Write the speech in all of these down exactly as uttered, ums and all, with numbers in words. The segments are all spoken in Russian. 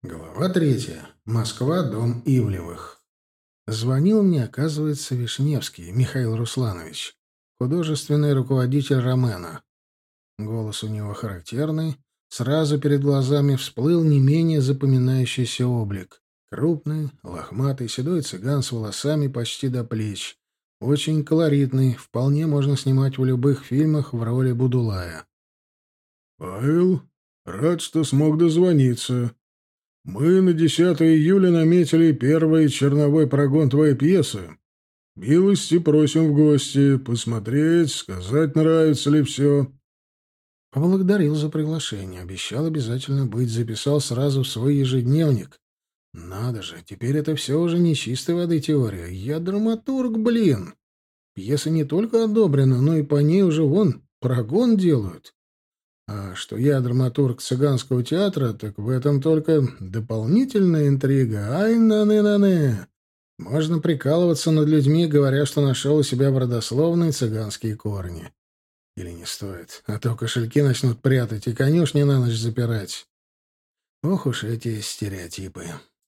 Глава третья. Москва, дом Ивлевых. Звонил мне, оказывается, Вишневский Михаил Русланович, художественный руководитель «Ромена». Голос у него характерный, сразу перед глазами всплыл не менее запоминающийся облик. Крупный, лохматый, седой цыган с волосами почти до плеч. Очень колоритный, вполне можно снимать в любых фильмах в роли Будулая. «Павел, рад, что смог дозвониться. Мы на десятое июля наметили первый черновой прогон твоей пьесы. Милости просим в гости, посмотреть, сказать, нравится ли все». Поблагодарил за приглашение, обещал обязательно быть, записал сразу в свой ежедневник. Надо же, теперь это все уже не чистой воды теория. Я драматург, блин. Пьеса не только одобрена, но и по ней уже вон прогон делают. А что я драматург цыганского театра, так в этом только дополнительная интрига. Ай-на-не-на-не. Можно прикалываться над людьми, говоря, что нашел у себя в родословной цыганские корни. Или не стоит, а то кошельки начнут прятать и конюшни на ночь запирать. Ох уж эти стереотипы.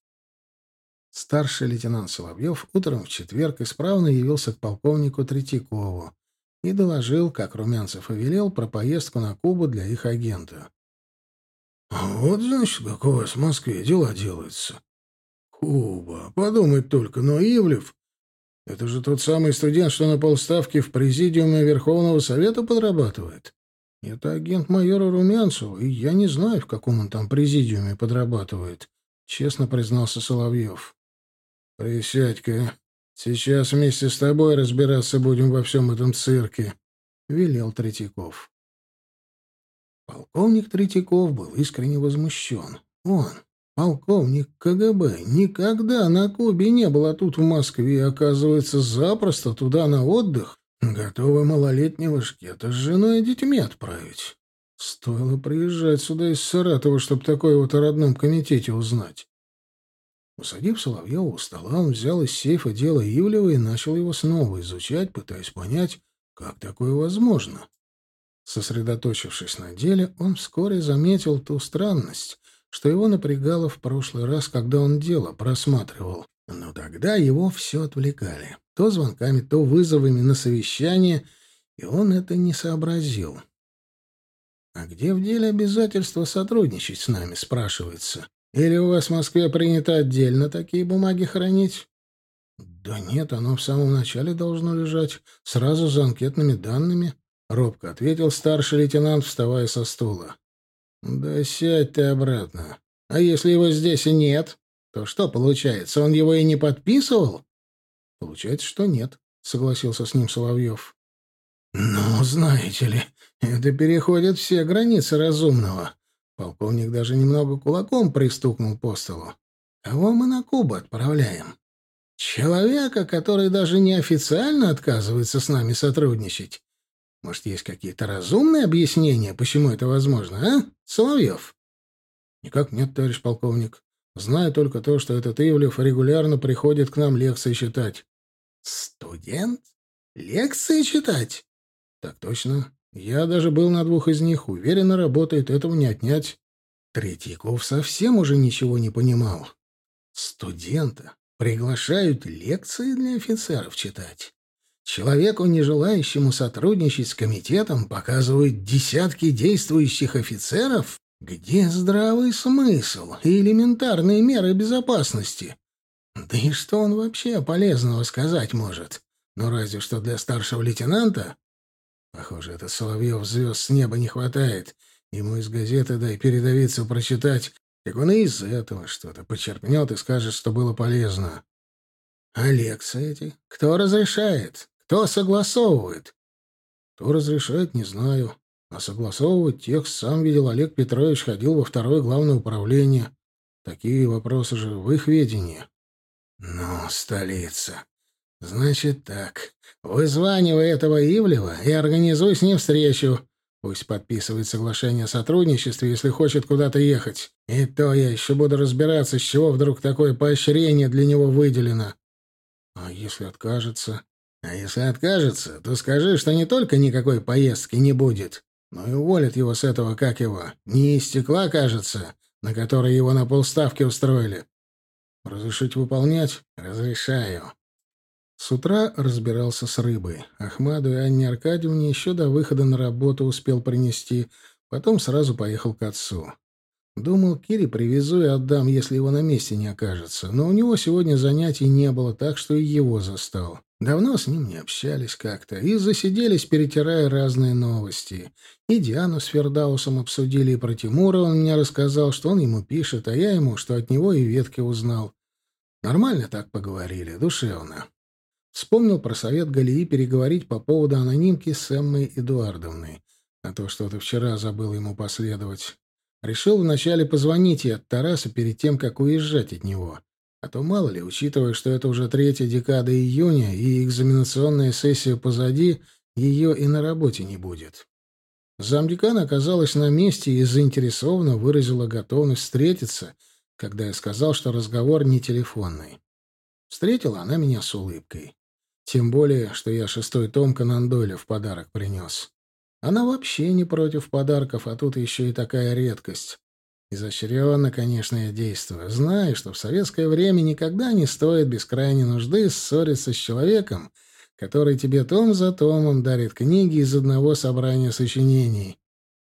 Старший лейтенант Соловьев утром в четверг исправно явился к полковнику Третьякову и доложил, как Румянцев и велел, про поездку на Кубу для их агента. «Вот, значит, как у вас в Москве дела делаются. Куба, подумать только, но Ивлев — это же тот самый студент, что на полставки в президиуме Верховного Совета подрабатывает. Это агент майора Румянцева, и я не знаю, в каком он там президиуме подрабатывает», — честно признался Соловьев. «Присядь-ка. Сейчас вместе с тобой разбираться будем во всем этом цирке», — велел Третьяков. Полковник Третьяков был искренне возмущен. Он, полковник КГБ, никогда на Кубе не был, а тут в Москве, оказывается, запросто туда на отдых, готовы малолетнего шкета с женой и детьми отправить. Стоило приезжать сюда из Саратова, чтобы такое вот о родном комитете узнать. Усадив Соловьева у стола, он взял из сейфа дело Ивлева и начал его снова изучать, пытаясь понять, как такое возможно. Сосредоточившись на деле, он вскоре заметил ту странность, что его напрягало в прошлый раз, когда он дело просматривал. Но тогда его все отвлекали. То звонками, то вызовами на совещание, и он это не сообразил. «А где в деле обязательство сотрудничать с нами?» — спрашивается. «Или у вас в Москве принято отдельно такие бумаги хранить?» «Да нет, оно в самом начале должно лежать, сразу за анкетными данными», — робко ответил старший лейтенант, вставая со стула. «Да сядь ты обратно. А если его здесь и нет, то что получается, он его и не подписывал?» «Получается, что нет», — согласился с ним Соловьев. «Ну, знаете ли, это переходит все границы разумного». Полковник даже немного кулаком пристукнул по столу. «Кого мы на Кубу отправляем? Человека, который даже неофициально отказывается с нами сотрудничать. Может, есть какие-то разумные объяснения, почему это возможно, а, Соловьев?» «Никак нет, товарищ полковник. Знаю только то, что этот Ивлев регулярно приходит к нам лекции читать». «Студент? Лекции читать?» «Так точно. Я даже был на двух из них. Уверенно работает, этого не отнять». Третьяков совсем уже ничего не понимал. Студента приглашают лекции для офицеров читать. Человеку, не желающему сотрудничать с комитетом, показывают десятки действующих офицеров? Где здравый смысл и элементарные меры безопасности? Да и что он вообще полезного сказать может? Ну, разве что для старшего лейтенанта? Похоже, этот Соловьев звезд с неба не хватает. Ему из газеты дай передовицу прочитать, так он и из этого что-то почерпнет и скажет, что было полезно. А лекции эти? Кто разрешает? Кто согласовывает? Кто разрешает, не знаю. А согласовывать текст сам видел Олег Петрович, ходил во второе главное управление. Такие вопросы же в их ведении. Ну, столица. Значит так. Вызванивай этого Ивлева и организуй с ним встречу. Пусть подписывает соглашение о сотрудничестве, если хочет куда-то ехать. И то я еще буду разбираться, с чего вдруг такое поощрение для него выделено. А если откажется? А если откажется, то скажи, что не только никакой поездки не будет, но и уволят его с этого, как его, не из стекла, кажется, на который его на полставки устроили. Разрешить выполнять? Разрешаю. С утра разбирался с рыбой. Ахмаду и Анне Аркадьевне еще до выхода на работу успел принести, потом сразу поехал к отцу. Думал, Кире привезу и отдам, если его на месте не окажется, но у него сегодня занятий не было, так что и его застал. Давно с ним не общались как-то, и засиделись, перетирая разные новости. И Диану с Фердаусом обсудили, и про Тимура он мне рассказал, что он ему пишет, а я ему, что от него и ветки узнал. Нормально так поговорили, душевно. Вспомнил про совет Галии переговорить по поводу анонимки с Эммой Эдуардовной, а то что-то вчера забыл ему последовать. Решил вначале позвонить ей от Тараса перед тем, как уезжать от него. А то, мало ли, учитывая, что это уже третья декада июня и экзаменационная сессия позади, ее и на работе не будет. Замдекана оказалась на месте и заинтересованно выразила готовность встретиться, когда я сказал, что разговор не телефонный. Встретила она меня с улыбкой. Тем более, что я шестой том Конан Дойля в подарок принес. Она вообще не против подарков, а тут еще и такая редкость. Изощренно, конечно, я действую. Знаю, что в советское время никогда не стоит без крайней нужды ссориться с человеком, который тебе том за томом дарит книги из одного собрания сочинений.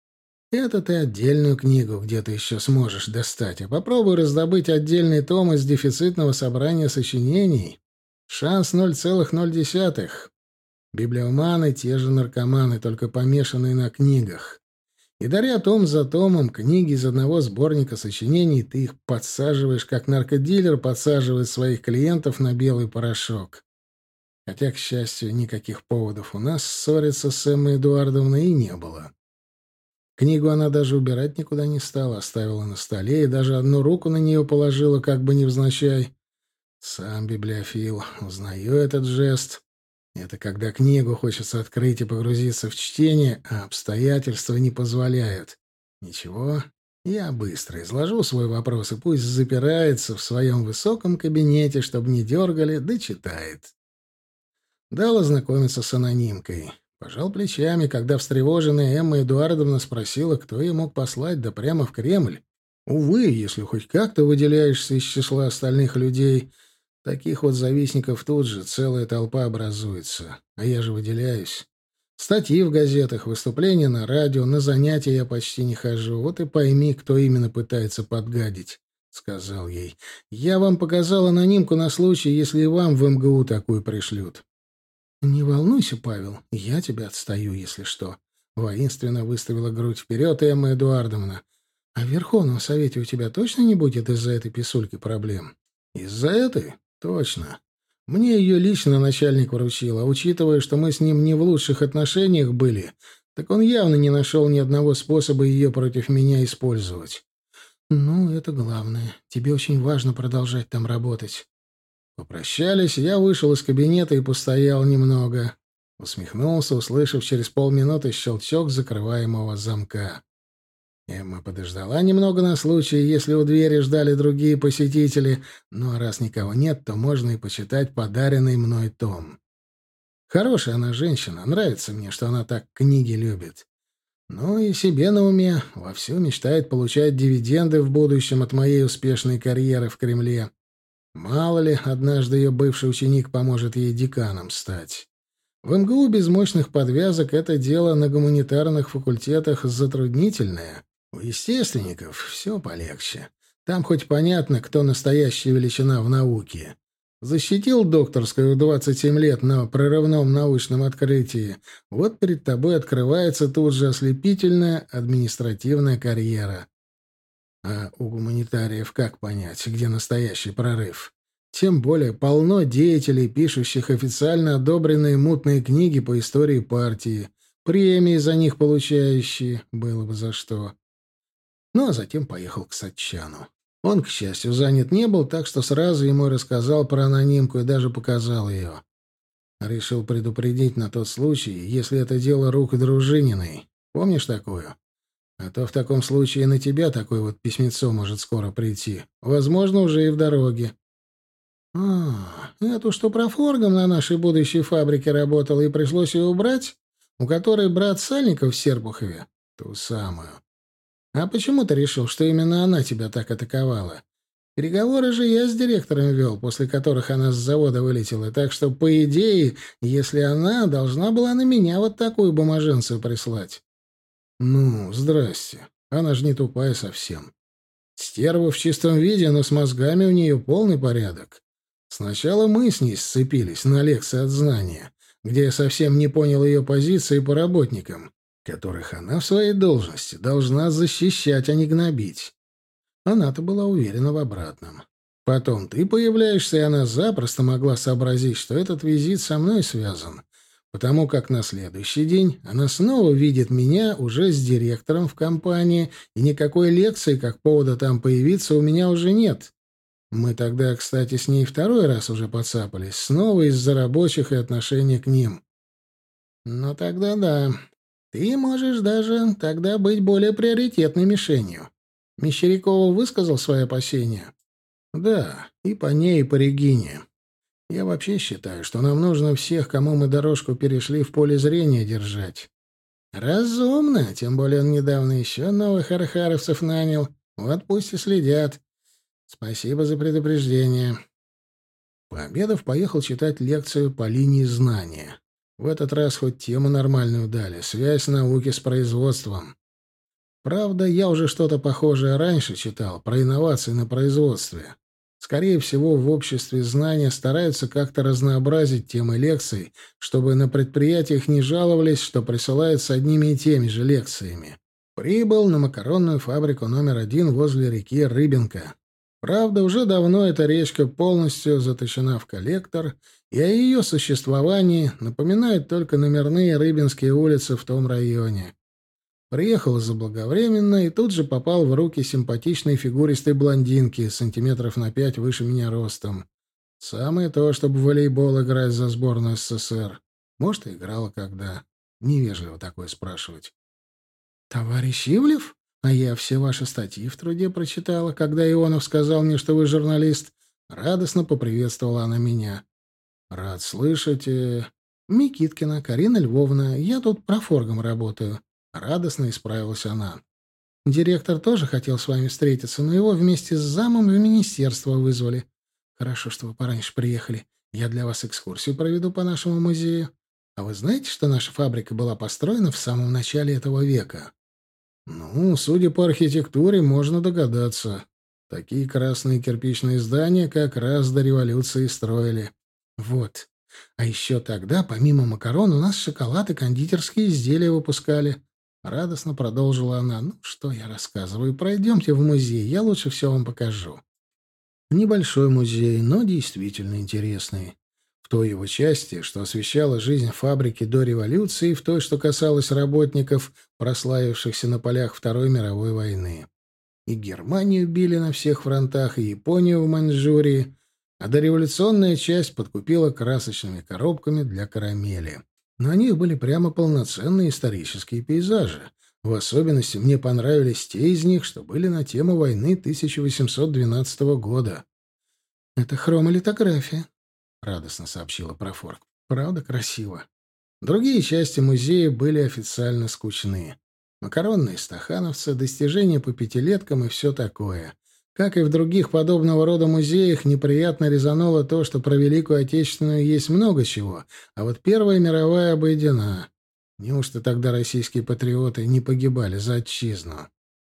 Это ты отдельную книгу где-то еще сможешь достать, а попробуй раздобыть отдельный том из дефицитного собрания сочинений. Шанс ноль целых ноль десятых. Библиоманы — те же наркоманы, только помешанные на книгах. И даря том за томом книги из одного сборника сочинений, ты их подсаживаешь, как наркодилер подсаживает своих клиентов на белый порошок. Хотя, к счастью, никаких поводов у нас ссориться с Эммой Эдуардовной и не было. Книгу она даже убирать никуда не стала, оставила на столе и даже одну руку на нее положила, как бы невзначай. Сам библиофил, узнаю этот жест. Это когда книгу хочется открыть и погрузиться в чтение, а обстоятельства не позволяют. Ничего, я быстро изложу свой вопрос, и пусть запирается в своем высоком кабинете, чтобы не дергали, да читает. Дал ознакомиться с анонимкой. Пожал плечами, когда встревоженная Эмма Эдуардовна спросила, кто ей мог послать, да прямо в Кремль. Увы, если хоть как-то выделяешься из числа остальных людей, таких вот завистников тут же целая толпа образуется. А я же выделяюсь. Статьи в газетах, выступления на радио, на занятия я почти не хожу. Вот и пойми, кто именно пытается подгадить, — сказал ей. Я вам показал анонимку на случай, если и вам в эм гэ у такую пришлют. «Не волнуйся, Павел, я тебя отстаю, если что», — воинственно выставила грудь вперед Эмма Эдуардовна. «А в Верховном Совете у тебя точно не будет из-за этой писульки проблем?» «Из-за этой? Точно. Мне ее лично начальник вручил, а учитывая, что мы с ним не в лучших отношениях были, так он явно не нашел ни одного способа ее против меня использовать». «Ну, это главное. Тебе очень важно продолжать там работать». Попрощались, я вышел из кабинета и постоял немного. Усмехнулся, услышав через полминуты щелчок закрываемого замка. Эмма подождала немного на случай, если у двери ждали другие посетители, но раз никого нет, то можно и почитать подаренный мной том. Хорошая она женщина, нравится мне, что она так книги любит. Ну и себе на уме, вовсю мечтает получать дивиденды в будущем от моей успешной карьеры в Кремле. Мало ли, однажды ее бывший ученик поможет ей деканом стать. В эм гэ у без мощных подвязок это дело на гуманитарных факультетах затруднительное. У естественников все полегче. Там хоть понятно, кто настоящая величина в науке. Защитил докторскую в двадцать семь лет на прорывном научном открытии. Вот перед тобой открывается тут же ослепительная административная карьера. А у гуманитариев как понять, где настоящий прорыв? Тем более полно деятелей, пишущих официально одобренные мутные книги по истории партии, премии за них получающие, было бы за что. Ну, а затем поехал к Сатчану. Он, к счастью, занят не был, так что сразу ему рассказал про анонимку и даже показал ее. Решил предупредить на тот случай, если это дело рук Дружининой. Помнишь такую? А то в таком случае на тебя такое вот письмецо может скоро прийти. Возможно, уже и в дороге. — А, эту, что профоргом на нашей будущей фабрике работала и пришлось ее убрать? У которой брат Сальников в Серпухове? — Ту самую. А почему ты решил, что именно она тебя так атаковала? Переговоры же я с директором вел, после которых она с завода вылетела, так что, по идее, если она должна была на меня вот такую бумаженцию прислать. Ну, здрасте. Она же не тупая совсем. Стерва в чистом виде, но с мозгами у нее полный порядок. Сначала мы с ней сцепились на лекции от знания, где я совсем не понял ее позиции по работникам, которых она в своей должности должна защищать, а не гнобить. Она-то была уверена в обратном. Потом ты появляешься, и она запросто могла сообразить, что этот визит со мной связан, потому как на следующий день она снова видит меня уже с директором в компании, и никакой лекции, как повода там появиться, у меня уже нет. Мы тогда, кстати, с ней второй раз уже поцапались, снова из-за рабочих и отношения к ним. Но тогда да, ты можешь даже тогда быть более приоритетной мишенью. Мещерякова высказал свои опасения? Да, и по ней, и по Регине. Я вообще считаю, что нам нужно всех, кому мы дорожку перешли, в поле зрения держать. Разумно, тем более он недавно еще новых архаровцев нанял. Вот пусть и следят. Спасибо за предупреждение. Пообедав, поехал читать лекцию по линии знания. В этот раз хоть тему нормальную дали — связь науки с производством. Правда, я уже что-то похожее раньше читал, про инновации на производстве. Скорее всего, в обществе знания стараются как-то разнообразить темы лекций, чтобы на предприятиях не жаловались, что присылают с одними и теми же лекциями. Прибыл на макаронную фабрику номер один возле реки Рыбинка. Правда, уже давно эта речка полностью заточена в коллектор, и о ее существовании напоминают только номерные рыбинские улицы в том районе. Приехал заблаговременно и тут же попал в руки симпатичной фигуристой блондинки, сантиметров на пять выше меня ростом. Самое то, чтобы в волейбол играть за сборную СССР. Может, и играла когда. Невежливо такое спрашивать. «Товарищ Ивлев? А я все ваши статьи в труде прочитала, когда Ионов сказал мне, что вы журналист». Радостно поприветствовала она меня. «Рад слышать. Э... Микиткина Карина Львовна. Я тут профоргом работаю». Радостно исправилась она. «Директор тоже хотел с вами встретиться, но его вместе с замом в министерство вызвали. Хорошо, что вы пораньше приехали. Я для вас экскурсию проведу по нашему музею. А вы знаете, что наша фабрика была построена в самом начале этого века?» «Ну, судя по архитектуре, можно догадаться. Такие красные кирпичные здания как раз до революции строили». «Вот. А еще тогда, помимо макарон, у нас шоколад и кондитерские изделия выпускали». Радостно продолжила она. «Ну, что я рассказываю? Пройдемте в музей, я лучше все вам покажу». Небольшой музей, но действительно интересный. В той его части, что освещала жизнь фабрики до революции, и в той, что касалось работников, прославившихся на полях Второй мировой войны. И Германию били на всех фронтах, и Японию в Маньчжурии, а дореволюционная часть подкупила красочными коробками для карамели. На них были прямо полноценные исторические пейзажи. В особенности мне понравились те из них, что были на тему войны тысяча восемьсот двенадцатого года. «Это хромолитография», — радостно сообщила профорг. «Правда красиво». Другие части музея были официально скучны. Макаронные стахановцы, достижения по пятилеткам и все такое. Как и в других подобного рода музеях, неприятно резануло то, что про Великую Отечественную есть много чего, а вот Первая мировая обойдена. Неужто тогда российские патриоты не погибали за отчизну?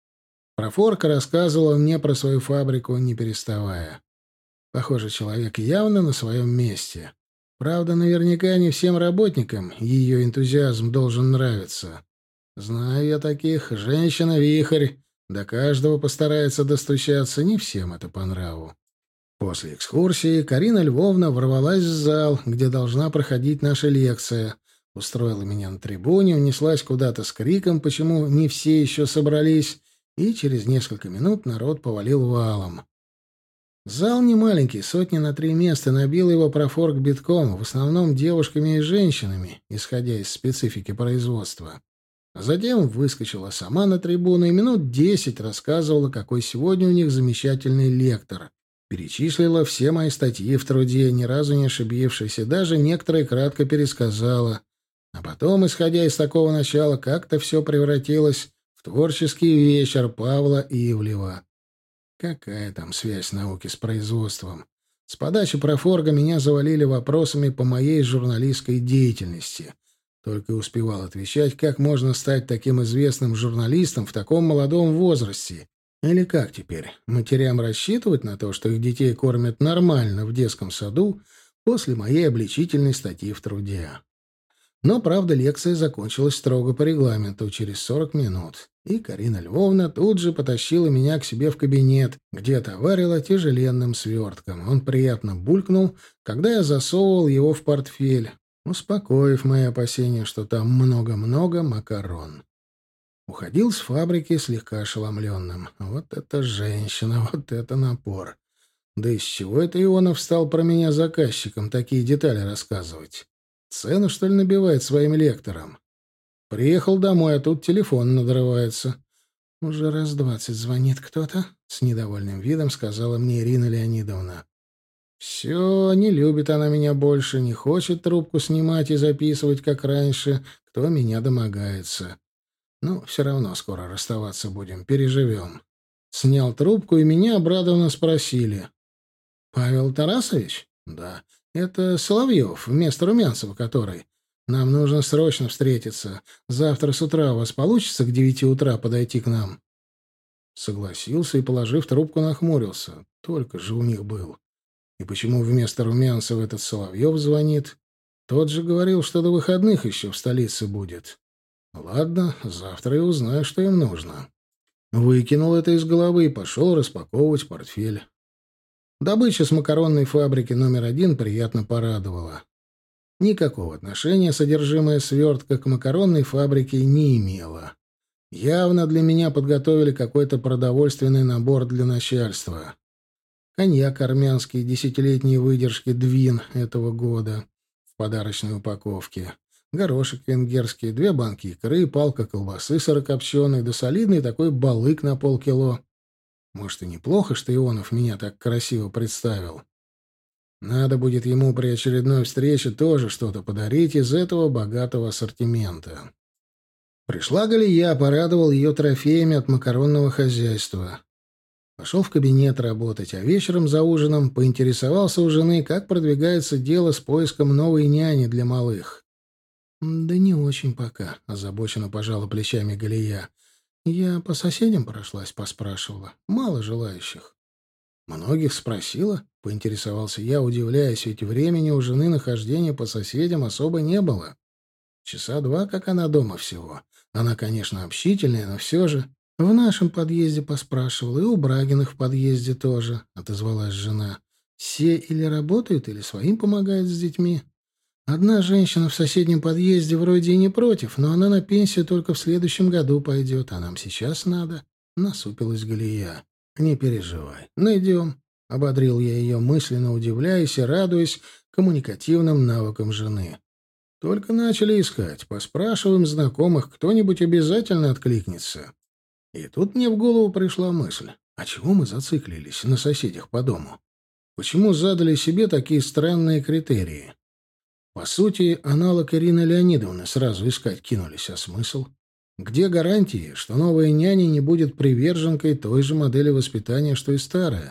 Профорка рассказывала мне про свою фабрику, не переставая. Похоже, человек явно на своем месте. Правда, наверняка не всем работникам ее энтузиазм должен нравиться. Знаю я таких. Женщина-вихрь. До каждого постарается достучаться, не всем это по нраву. После экскурсии Карина Львовна ворвалась в зал, где должна проходить наша лекция. Устроила меня на трибуне, унеслась куда-то с криком, почему не все еще собрались, и через несколько минут народ повалил валом. Зал не маленький, сотни на три места, набил его профорг битком, в основном девушками и женщинами, исходя из специфики производства. Затем выскочила сама на трибуну и минут десять рассказывала, какой сегодня у них замечательный лектор. Перечислила все мои статьи в труде, ни разу не ошибившись, и даже некоторые кратко пересказала. А потом, исходя из такого начала, как-то все превратилось в творческий вечер Павла Ивлева. Какая там связь науки с производством? С подачи профорга меня завалили вопросами по моей журналистской деятельности. Только и успевал отвечать, как можно стать таким известным журналистом в таком молодом возрасте. Или как теперь, матерям рассчитывать на то, что их детей кормят нормально в детском саду после моей обличительной статьи в «Труде»? Но, правда, лекция закончилась строго по регламенту, через сорок минут. И Карина Львовна тут же потащила меня к себе в кабинет, где товарила тяжеленным свертком. Он приятно булькнул, когда я засовывал его в портфель, успокоив мои опасения, что там много-много макарон. Уходил с фабрики слегка ошеломленным. Вот это женщина, вот это напор. Да из чего это Ионов стал про меня заказчиком такие детали рассказывать? Цену, что ли, набивает своим лекторам? Приехал домой, а тут телефон надрывается. «Уже раз двадцать звонит кто-то», — с недовольным видом сказала мне Ирина Леонидовна. «Все, не любит она меня больше, не хочет трубку снимать и записывать, как раньше, кто меня домогается. Ну, все равно скоро расставаться будем, переживем». Снял трубку, и меня обрадованно спросили. «Павел Тарасович?» «Да». «Это Соловьев, вместо Румянцева который. Нам нужно срочно встретиться. Завтра с утра у вас получится к девяти утра подойти к нам?» Согласился и, положив трубку, нахмурился. Только же у них был. И почему вместо Румянцева этот Соловьев звонит? Тот же говорил, что до выходных еще в столице будет. Ладно, завтра я узнаю, что им нужно. Выкинул это из головы и пошел распаковывать портфель. Добыча с макаронной фабрики номер один приятно порадовала. Никакого отношения содержимое свертка к макаронной фабрике не имело. Явно для меня подготовили какой-то продовольственный набор для начальства. Коньяк армянский десятилетней выдержки «Двин» этого года в подарочной упаковке. Горошек венгерский, две банки икры, палка колбасы сырокопченой, да солидный такой балык на полкило. Может, и неплохо, что Ионов меня так красиво представил. Надо будет ему при очередной встрече тоже что-то подарить из этого богатого ассортимента. Пришла Галия, порадовал ее трофеями от макаронного хозяйства. Пошел в кабинет работать, а вечером за ужином поинтересовался у жены, как продвигается дело с поиском новой няни для малых. «Да не очень пока», — озабоченно пожала плечами Галия. «Я по соседям прошлась, поспрашивала. Мало желающих». «Многих спросила?» — поинтересовался я, удивляясь, ведь времени у жены нахождения по соседям особо не было. Часа два, как она дома всего. Она, конечно, общительная, но все же... «В нашем подъезде поспрашивала, и у Брагиных в подъезде тоже», — отозвалась жена. «Все или работают, или своим помогают с детьми. Одна женщина в соседнем подъезде вроде и не против, но она на пенсию только в следующем году пойдет, а нам сейчас надо». Насупилась Галия. «Не переживай, найдем», — ободрил я ее, мысленно удивляясь и радуясь коммуникативным навыкам жены. «Только начали искать. Поспрашиваем знакомых, кто-нибудь обязательно откликнется». И тут мне в голову пришла мысль, а чего мы зациклились на соседях по дому? Почему задали себе такие странные критерии? По сути, аналог Ирины Леонидовны сразу искать кинулись, а смысл? Где гарантии, что новая няня не будет приверженкой той же модели воспитания, что и старая?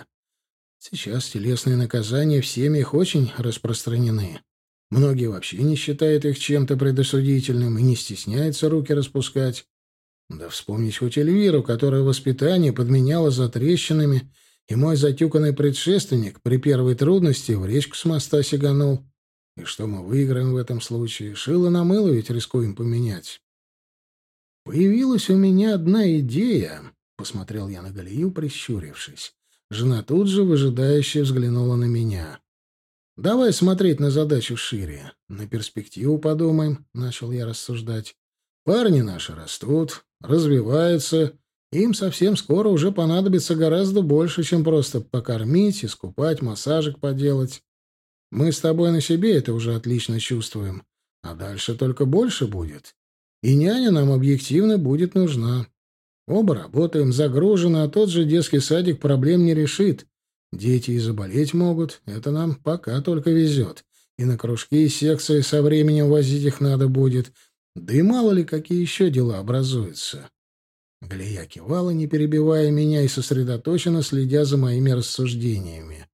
Сейчас телесные наказания в семьях очень распространены. Многие вообще не считают их чем-то предосудительным и не стесняются руки распускать. Да вспомнить хоть Эльвиру, которая воспитание подменяла затрещинами, и мой затюканный предшественник при первой трудности в речку с моста сиганул. И что мы выиграем в этом случае? Шило на мыло ведь рискуем поменять. Появилась у меня одна идея, — посмотрел я на Галию, прищурившись. Жена тут же выжидающе взглянула на меня. — Давай смотреть на задачу шире. На перспективу подумаем, — начал я рассуждать. Парни наши растут, развиваются, им совсем скоро уже понадобится гораздо больше, чем просто покормить, искупать, массажик поделать. Мы с тобой на себе это уже отлично чувствуем, а дальше только больше будет. И няня нам объективно будет нужна. Оба работаем, загружены, а тот же детский садик проблем не решит. Дети и заболеть могут, это нам пока только везет. И на кружки и секции со временем возить их надо будет. Да и мало ли, какие еще дела образуются. Галия кивала, не перебивая меня, и сосредоточенно следя за моими рассуждениями.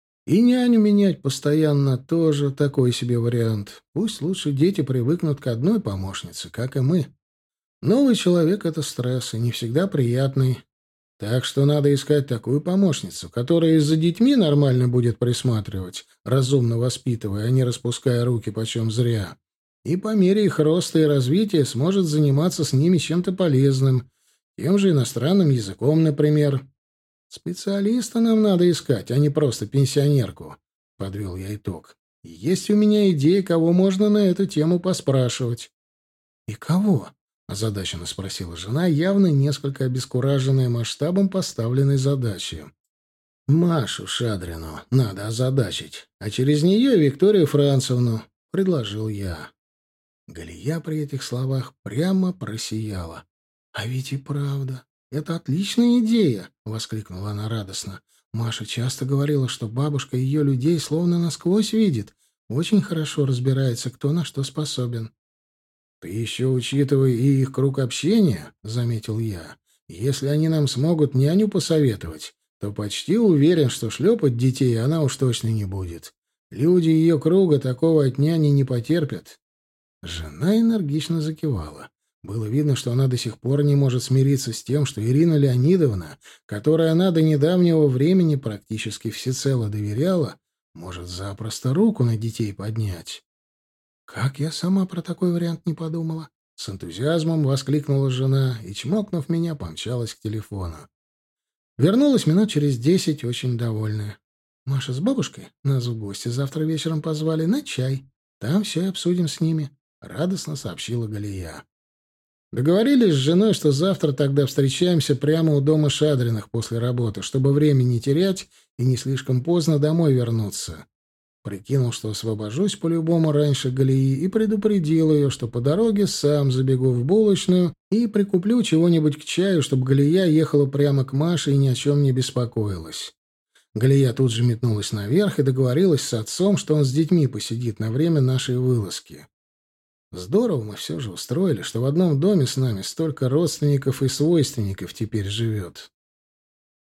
И няню менять постоянно тоже такой себе вариант. Пусть лучше дети привыкнут к одной помощнице, как и мы. Новый человек — это стресс, и не всегда приятный. Так что надо искать такую помощницу, которая и за детьми нормально будет присматривать, разумно воспитывая, а не распуская руки почем зря. И по мере их роста и развития сможет заниматься с ними чем-то полезным, тем же иностранным языком, например. Специалиста нам надо искать, а не просто пенсионерку, — подвел я итог. И есть у меня идея, кого можно на эту тему поспрашивать. — И кого? — озадаченно спросила жена, явно несколько обескураженная масштабом поставленной задачи. — Машу Шадрину надо озадачить, а через нее Викторию Францевну, — предложил я. Галия при этих словах прямо просияла. — А ведь и правда. «Это отличная идея!» — воскликнула она радостно. «Маша часто говорила, что бабушка ее людей словно насквозь видит, очень хорошо разбирается, кто на что способен». «Ты еще учитывай и их круг общения», — заметил я. «Если они нам смогут няню посоветовать, то почти уверен, что шлепать детей она уж точно не будет. Люди ее круга такого от няни не потерпят». Жена энергично закивала. Было видно, что она до сих пор не может смириться с тем, что Ирина Леонидовна, которой она до недавнего времени практически всецело доверяла, может запросто руку на детей поднять. «Как я сама про такой вариант не подумала?» С энтузиазмом воскликнула жена и, чмокнув меня, помчалась к телефону. Вернулась минут через десять, очень довольная. «Маша с бабушкой нас в гости завтра вечером позвали на чай. Там все и обсудим с ними», — радостно сообщила Галия. Договорились с женой, что завтра тогда встречаемся прямо у дома Шадриных после работы, чтобы время не терять и не слишком поздно домой вернуться. Прикинул, что освобожусь по-любому раньше Галии, и предупредил ее, что по дороге сам забегу в булочную и прикуплю чего-нибудь к чаю, чтобы Галия ехала прямо к Маше и ни о чем не беспокоилась. Галия тут же метнулась наверх и договорилась с отцом, что он с детьми посидит на время нашей вылазки. Здорово мы все же устроили, что в одном доме с нами столько родственников и свойственников теперь живет.